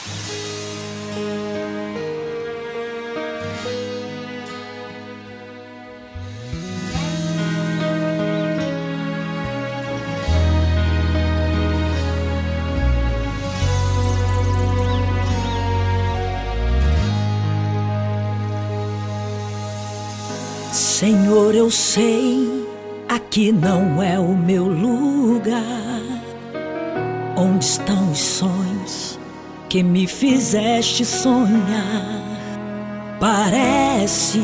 Senhor, eu sei, aqui não é o meu lugar. Onde estão os sonhos que me fizeste sonhar? Parece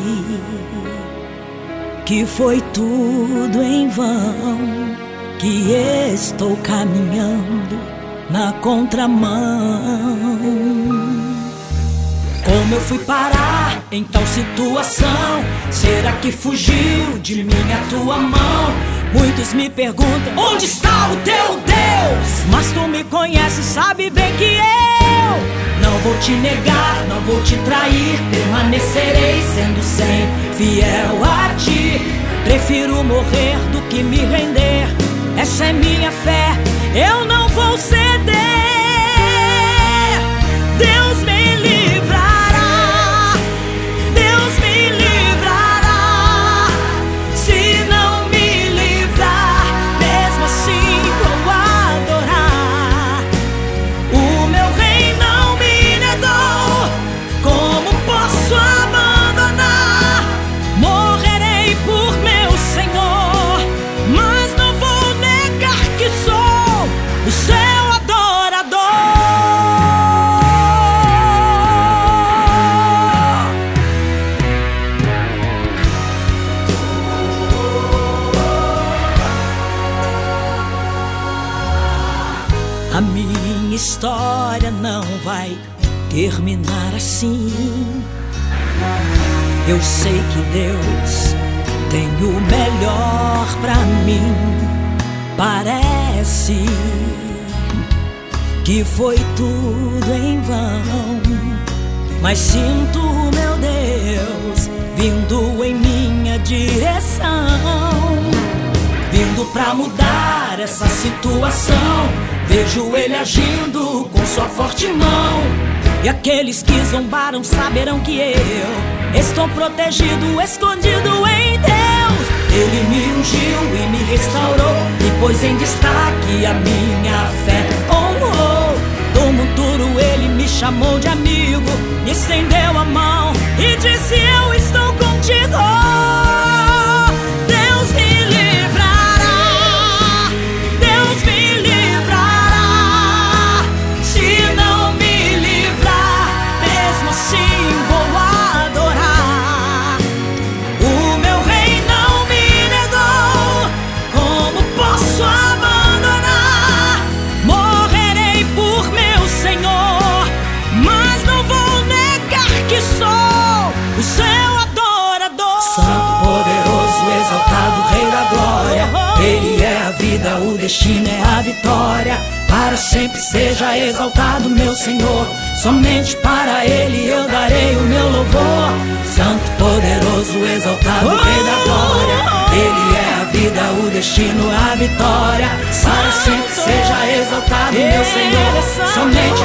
que foi tudo em vão, que estou caminhando na contramão. Como eu fui parar em tal situação? Será que fugiu de mim a tua mão? Muitos me perguntam, onde está o teu Deus? Mas tu me conheces, sabe bem que eu não vou te negar, não vou te trair. Permanecerei sendo sempre fiel a ti. Prefiro morrer do que me render. Essa é minha fé, eu não vou ceder. Deus me livrará. A minha história não vai terminar assim. Eu sei que Deus tem o melhor pra mim. Parece que foi tudo em vão, mas sinto, meu Deus, vindo em minha direção, vindo pra mudar essa situação. Vejo Ele agindo com sua forte mão, e aqueles que zombaram saberão que eu estou protegido, escondido em Deus. Ele me ungiu e me restaurou, e pôs em destaque a minha fé. Honrou do monturo, Ele me chamou de amigo, me estendeu a mão e disse: eu estou contigo. Deus me livrará, Deus me livrará. Se não me livrar, mesmo assim vou adorar. O meu rei não me negou, como posso abandonar? Morrerei por meu Senhor, mas não vou negar que sou o seu adorador. Santo, poderoso, exaltado, Rei da glória. Ele é a vida, o destino é a vitória. Para sempre seja exaltado, meu Senhor. Somente para Ele eu darei o meu louvor. Santo, poderoso, exaltado, Rei da glória. Ele é a vida, o destino, a vitória. Para sempre seja exaltado, meu Senhor. Somente